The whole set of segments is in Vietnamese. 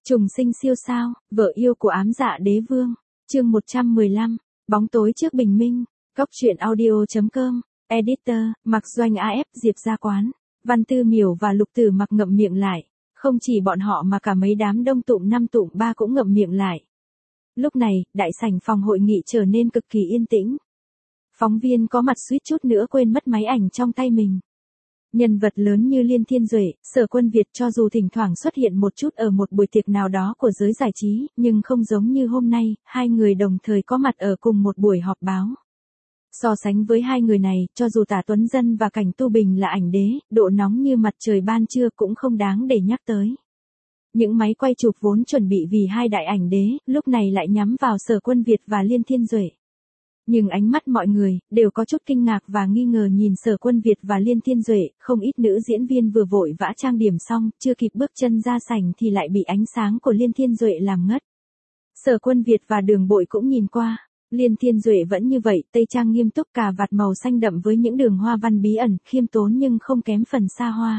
Trùng sinh siêu sao, vợ yêu của ám dạ đế vương. Chương 115, bóng tối trước bình minh. Góc truyện audio.com. Editor, Mặc Doanh AF, Diệp Gia Quán. Văn Tư Miểu và Lục Tử Mặc ngậm miệng lại. Không chỉ bọn họ mà cả mấy đám đông tụm năm tụm ba cũng ngậm miệng lại. Lúc này, đại sảnh phòng hội nghị trở nên cực kỳ yên tĩnh. Phóng viên có mặt suýt chút nữa quên mất máy ảnh trong tay mình. Nhân vật lớn như Liên Thiên Duệ, Sở Quân Việt cho dù thỉnh thoảng xuất hiện một chút ở một buổi tiệc nào đó của giới giải trí, nhưng không giống như hôm nay, hai người đồng thời có mặt ở cùng một buổi họp báo. So sánh với hai người này, cho dù Tả Tuấn Dân và Cảnh Tu Bình là ảnh đế, độ nóng như mặt trời ban trưa cũng không đáng để nhắc tới. Những máy quay chụp vốn chuẩn bị vì hai đại ảnh đế, lúc này lại nhắm vào Sở Quân Việt và Liên Thiên Duệ. Nhưng ánh mắt mọi người, đều có chút kinh ngạc và nghi ngờ nhìn Sở Quân Việt và Liên Thiên Duệ, không ít nữ diễn viên vừa vội vã trang điểm xong, chưa kịp bước chân ra sảnh thì lại bị ánh sáng của Liên Thiên Duệ làm ngất. Sở Quân Việt và Đường Bội cũng nhìn qua, Liên Thiên Duệ vẫn như vậy, tây trang nghiêm túc, cà vạt màu xanh đậm với những đường hoa văn bí ẩn, khiêm tốn nhưng không kém phần xa hoa.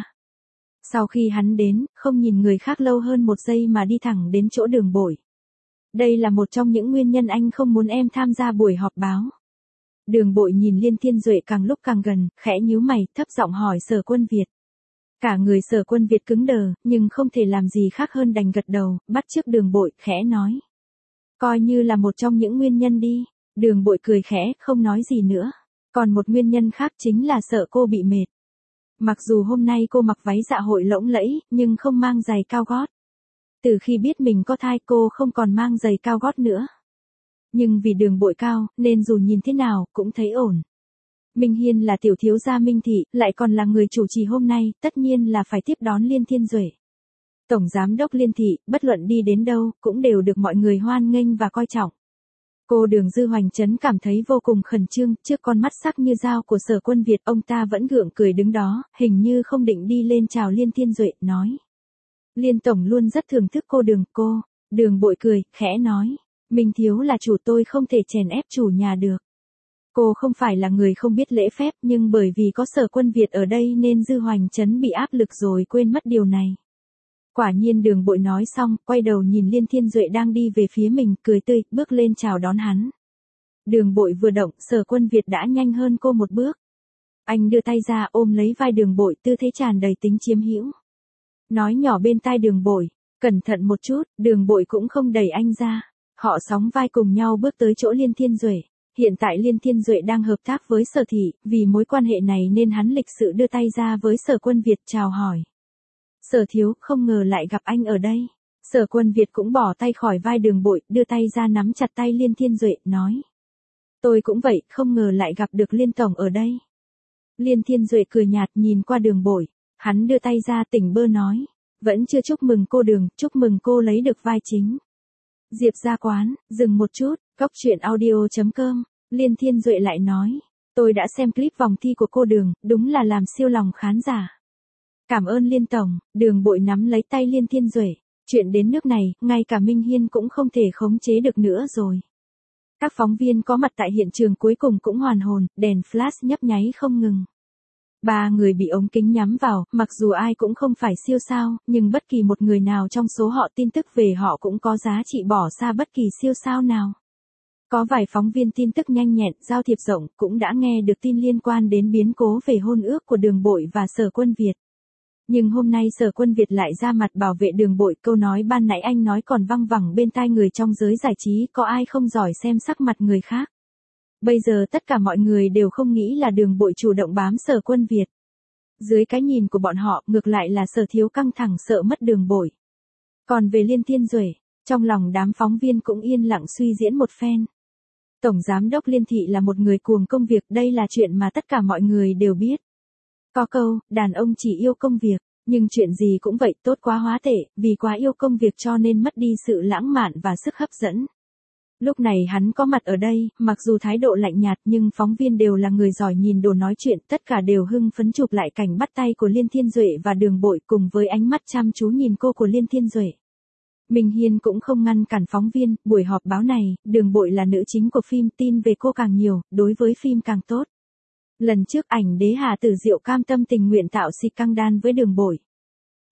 Sau khi hắn đến, không nhìn người khác lâu hơn một giây mà đi thẳng đến chỗ Đường Bội. Đây là một trong những nguyên nhân anh không muốn em tham gia buổi họp báo. Đường Bội nhìn Liên Thiên Duệ càng lúc càng gần, khẽ nhíu mày, thấp giọng hỏi Sở Quân Việt. Cả người Sở Quân Việt cứng đờ, nhưng không thể làm gì khác hơn đành gật đầu, bắt chước Đường Bội, khẽ nói. Coi như là một trong những nguyên nhân đi. Đường Bội cười khẽ, không nói gì nữa. Còn một nguyên nhân khác chính là sợ cô bị mệt. Mặc dù hôm nay cô mặc váy dạ hội lộng lẫy, nhưng không mang giày cao gót. Từ khi biết mình có thai cô không còn mang giày cao gót nữa. Nhưng vì Đường Bội cao, nên dù nhìn thế nào, cũng thấy ổn. Minh Hiên là tiểu thiếu gia Minh Thị, lại còn là người chủ trì hôm nay, tất nhiên là phải tiếp đón Liên Thiên Duệ. Tổng giám đốc Liên Thị, bất luận đi đến đâu, cũng đều được mọi người hoan nghênh và coi trọng. Cô Đường Dư Hoành Trấn cảm thấy vô cùng khẩn trương, trước con mắt sắc như dao của Sở Quân Việt, ông ta vẫn gượng cười đứng đó, hình như không định đi lên chào Liên Thiên Duệ, nói. Liên Tổng luôn rất thưởng thức cô Đường, cô. Đường Bội cười, khẽ nói. Minh thiếu là chủ, tôi không thể chèn ép chủ nhà được. Cô không phải là người không biết lễ phép, nhưng bởi vì có Sở Quân Việt ở đây nên Dư Hoành Trấn bị áp lực rồi quên mất điều này. Quả nhiên Đường Bội nói xong, quay đầu nhìn Liên Thiên Duệ đang đi về phía mình, cười tươi, bước lên chào đón hắn. Đường Bội vừa động, Sở Quân Việt đã nhanh hơn cô một bước. Anh đưa tay ra ôm lấy vai Đường Bội, tư thế tràn đầy tính chiếm hữu. Nói nhỏ bên tai Đường Bội, cẩn thận một chút. Đường Bội cũng không đẩy anh ra. Họ sóng vai cùng nhau bước tới chỗ Liên Thiên Duệ. Hiện tại Liên Thiên Duệ đang hợp tác với Sở Thị, vì mối quan hệ này nên hắn lịch sự đưa tay ra với Sở Quân Việt chào hỏi. Sở thiếu, không ngờ lại gặp anh ở đây. Sở Quân Việt cũng bỏ tay khỏi vai Đường Bội, đưa tay ra nắm chặt tay Liên Thiên Duệ, nói. Tôi cũng vậy, không ngờ lại gặp được Liên Tổng ở đây. Liên Thiên Duệ cười nhạt nhìn qua Đường Bội. Hắn đưa tay ra tỉnh bơ nói. Vẫn chưa chúc mừng cô Đường, chúc mừng cô lấy được vai chính. Diệp Gia Quán, dừng một chút, góc truyện audio.com. Liên Thiên Duệ lại nói. Tôi đã xem clip vòng thi của cô Đường, đúng là làm siêu lòng khán giả. Cảm ơn Liên Tổng. Đường Bội nắm lấy tay Liên Thiên Duệ. Chuyện đến nước này, ngay cả Minh Hiên cũng không thể khống chế được nữa rồi. Các phóng viên có mặt tại hiện trường cuối cùng cũng hoàn hồn, đèn flash nhấp nháy không ngừng. Ba người bị ống kính nhắm vào, mặc dù ai cũng không phải siêu sao, nhưng bất kỳ một người nào trong số họ tin tức về họ cũng có giá trị bỏ xa bất kỳ siêu sao nào. Có vài phóng viên tin tức nhanh nhẹn, giao thiệp rộng, cũng đã nghe được tin liên quan đến biến cố về hôn ước của Đường Bội và Sở Quân Việt. Nhưng hôm nay Sở Quân Việt lại ra mặt bảo vệ Đường Bội, câu nói ban nãy anh nói còn văng vẳng bên tai người trong giới giải trí, có ai không giỏi xem sắc mặt người khác. Bây giờ tất cả mọi người đều không nghĩ là Đường Bội chủ động bám Sở Quân Việt. Dưới cái nhìn của bọn họ, ngược lại là Sở thiếu căng thẳng sợ mất Đường Bội. Còn về Liên Thiên Duệ, trong lòng đám phóng viên cũng yên lặng suy diễn một phen. Tổng giám đốc Liên Thị là một người cuồng công việc, đây là chuyện mà tất cả mọi người đều biết. Có câu, đàn ông chỉ yêu công việc, nhưng chuyện gì cũng vậy, tốt quá hóa tệ, vì quá yêu công việc cho nên mất đi sự lãng mạn và sức hấp dẫn. Lúc này hắn có mặt ở đây, mặc dù thái độ lạnh nhạt nhưng phóng viên đều là người giỏi nhìn đồ nói chuyện, tất cả đều hưng phấn chụp lại cảnh bắt tay của Liên Thiên Duệ và Đường Bội cùng với ánh mắt chăm chú nhìn cô của Liên Thiên Duệ. Minh Hiên cũng không ngăn cản phóng viên, buổi họp báo này, Đường Bội là nữ chính của phim, tin về cô càng nhiều, đối với phim càng tốt. Lần trước ảnh đế Hà Tử Diệu cam tâm tình nguyện tạo xịt căng đan với Đường Bội.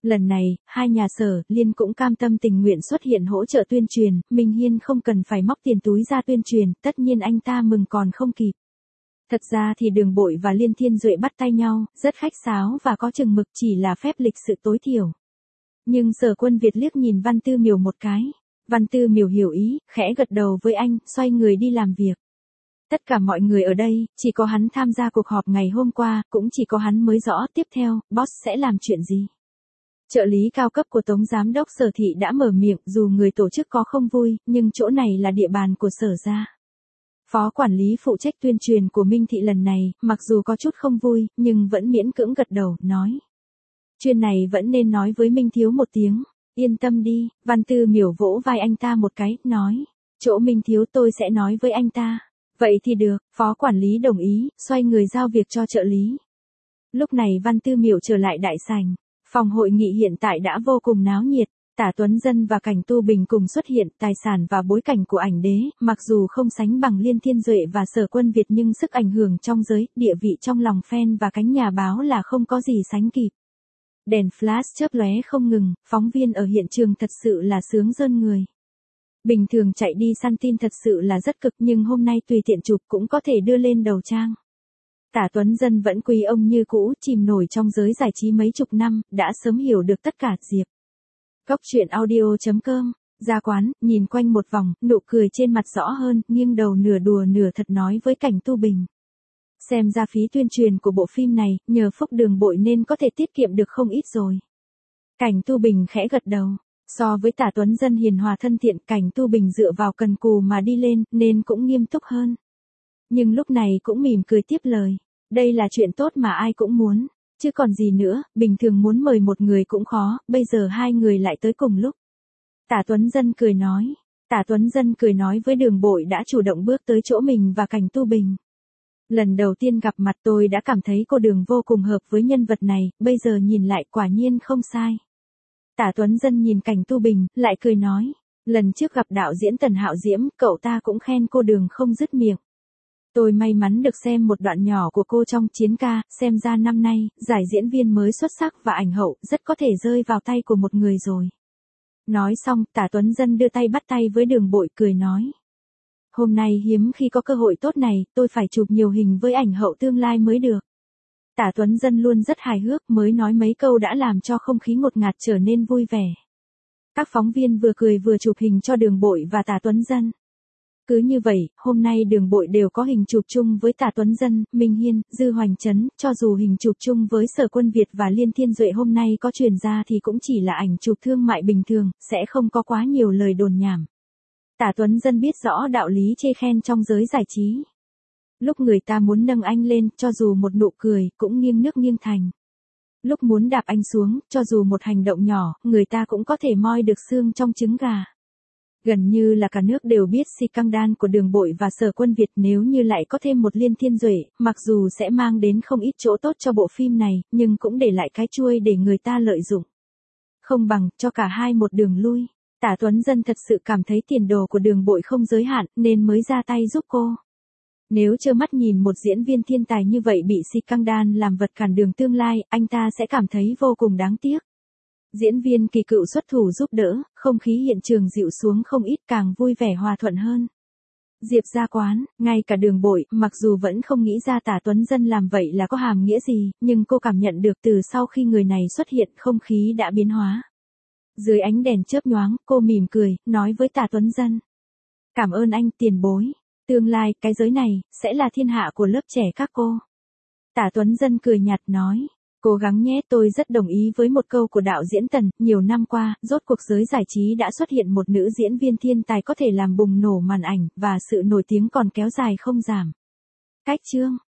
Lần này, hai nhà Sở, Liên cũng cam tâm tình nguyện xuất hiện hỗ trợ tuyên truyền, Minh Hiên không cần phải móc tiền túi ra tuyên truyền, tất nhiên anh ta mừng còn không kịp. Thật ra thì Đường Bội và Liên Thiên Duệ bắt tay nhau, rất khách sáo và có chừng mực, chỉ là phép lịch sự tối thiểu. Nhưng Sở Quân Việt liếc nhìn Văn Tư Miểu một cái. Văn Tư Miểu hiểu ý, khẽ gật đầu với anh, xoay người đi làm việc. Tất cả mọi người ở đây, chỉ có hắn tham gia cuộc họp ngày hôm qua, cũng chỉ có hắn mới rõ tiếp theo, boss sẽ làm chuyện gì. Trợ lý cao cấp của Tống Giám đốc Sở Thị đã mở miệng, dù người tổ chức có không vui, nhưng chỗ này là địa bàn của Sở gia. Phó quản lý phụ trách tuyên truyền của Minh Thị lần này, mặc dù có chút không vui, nhưng vẫn miễn cưỡng gật đầu, nói. Chuyện này vẫn nên nói với Minh Thiếu một tiếng, yên tâm đi, Văn Tư Miểu vỗ vai anh ta một cái, nói. Chỗ Minh Thiếu tôi sẽ nói với anh ta. Vậy thì được, phó quản lý đồng ý, xoay người giao việc cho trợ lý. Lúc này Văn Tư Miểu trở lại đại sảnh. Phòng hội nghị hiện tại đã vô cùng náo nhiệt, Tả Tuấn Dân và Cảnh Tu Bình cùng xuất hiện, tài sản và bối cảnh của ảnh đế, mặc dù không sánh bằng Liên Thiên Duệ và Sở Quân Việt nhưng sức ảnh hưởng trong giới, địa vị trong lòng fan và cánh nhà báo là không có gì sánh kịp. Đèn flash chớp lóe không ngừng, phóng viên ở hiện trường thật sự là sướng rơn người. Bình thường chạy đi săn tin thật sự là rất cực nhưng hôm nay tùy tiện chụp cũng có thể đưa lên đầu trang. Tả Tuấn Dân vẫn quý ông như cũ, chìm nổi trong giới giải trí mấy chục năm, đã sớm hiểu được tất cả. Diệp. Cốc truyện audio.com, ra quán, nhìn quanh một vòng, nụ cười trên mặt rõ hơn, nghiêng đầu nửa đùa nửa thật nói với Cảnh Tu Bình. Xem ra phí tuyên truyền của bộ phim này, nhờ Phúc Đường Bội nên có thể tiết kiệm được không ít rồi. Cảnh Tu Bình khẽ gật đầu. So với Tả Tuấn Dân hiền hòa thân thiện, Cảnh Tu Bình dựa vào cần cù mà đi lên, nên cũng nghiêm túc hơn. Nhưng lúc này cũng mỉm cười tiếp lời. Đây là chuyện tốt mà ai cũng muốn. Chứ còn gì nữa, bình thường muốn mời một người cũng khó, bây giờ hai người lại tới cùng lúc. Tả Tuấn Dân cười nói. Tả Tuấn Dân cười nói với Đường Bội đã chủ động bước tới chỗ mình và Cảnh Tu Bình. Lần đầu tiên gặp mặt tôi đã cảm thấy cô Đường vô cùng hợp với nhân vật này, bây giờ nhìn lại quả nhiên không sai. Tả Tuấn Dân nhìn Cảnh Tu Bình, lại cười nói. Lần trước gặp đạo diễn Tần Hạo Diễm, cậu ta cũng khen cô Đường không dứt miệng. Tôi may mắn được xem một đoạn nhỏ của cô trong Chiến Ca, xem ra năm nay, giải diễn viên mới xuất sắc và ảnh hậu, rất có thể rơi vào tay của một người rồi. Nói xong, Tả Tuấn Dân đưa tay bắt tay với Đường Bội cười nói. Hôm nay hiếm khi có cơ hội tốt này, tôi phải chụp nhiều hình với ảnh hậu tương lai mới được. Tả Tuấn Dân luôn rất hài hước, mới nói mấy câu đã làm cho không khí ngột ngạt trở nên vui vẻ. Các phóng viên vừa cười vừa chụp hình cho Đường Bội và Tả Tuấn Dân. Cứ như vậy, hôm nay Đường Bội đều có hình chụp chung với Tả Tuấn Dân, Minh Hiên, Dư Hoành Trấn, cho dù hình chụp chung với Sở Quân Việt và Liên Thiên Duệ hôm nay có truyền ra thì cũng chỉ là ảnh chụp thương mại bình thường, sẽ không có quá nhiều lời đồn nhảm. Tả Tuấn Dân biết rõ đạo lý chê khen trong giới giải trí. Lúc người ta muốn nâng anh lên, cho dù một nụ cười, cũng nghiêng nước nghiêng thành. Lúc muốn đạp anh xuống, cho dù một hành động nhỏ, người ta cũng có thể moi được xương trong trứng gà. Gần như là cả nước đều biết scandal của Đường Bội và Sở Quân Việt, nếu như lại có thêm một Liên Thiên Duệ, mặc dù sẽ mang đến không ít chỗ tốt cho bộ phim này, nhưng cũng để lại cái chuôi để người ta lợi dụng. Không bằng, cho cả hai một đường lui. Tả Tuấn Dân thật sự cảm thấy tiền đồ của Đường Bội không giới hạn, nên mới ra tay giúp cô. Nếu trơ mắt nhìn một diễn viên thiên tài như vậy bị scandal làm vật cản đường tương lai, anh ta sẽ cảm thấy vô cùng đáng tiếc. Diễn viên kỳ cựu xuất thủ giúp đỡ, không khí hiện trường dịu xuống không ít, càng vui vẻ hòa thuận hơn. Diệp ra quán, ngay cả Đường Bội, mặc dù vẫn không nghĩ ra Tả Tuấn Dân làm vậy là có hàm nghĩa gì, nhưng cô cảm nhận được từ sau khi người này xuất hiện không khí đã biến hóa. Dưới ánh đèn chớp nhoáng, cô mỉm cười, nói với Tả Tuấn Dân. Cảm ơn anh, tiền bối. Tương lai, cái giới này, sẽ là thiên hạ của lớp trẻ các cô. Tả Tuấn Dân cười nhạt nói. Cố gắng nhé, tôi rất đồng ý với một câu của đạo diễn Tần, nhiều năm qua, rốt cuộc giới giải trí đã xuất hiện một nữ diễn viên thiên tài có thể làm bùng nổ màn ảnh, và sự nổi tiếng còn kéo dài không giảm. Cách chương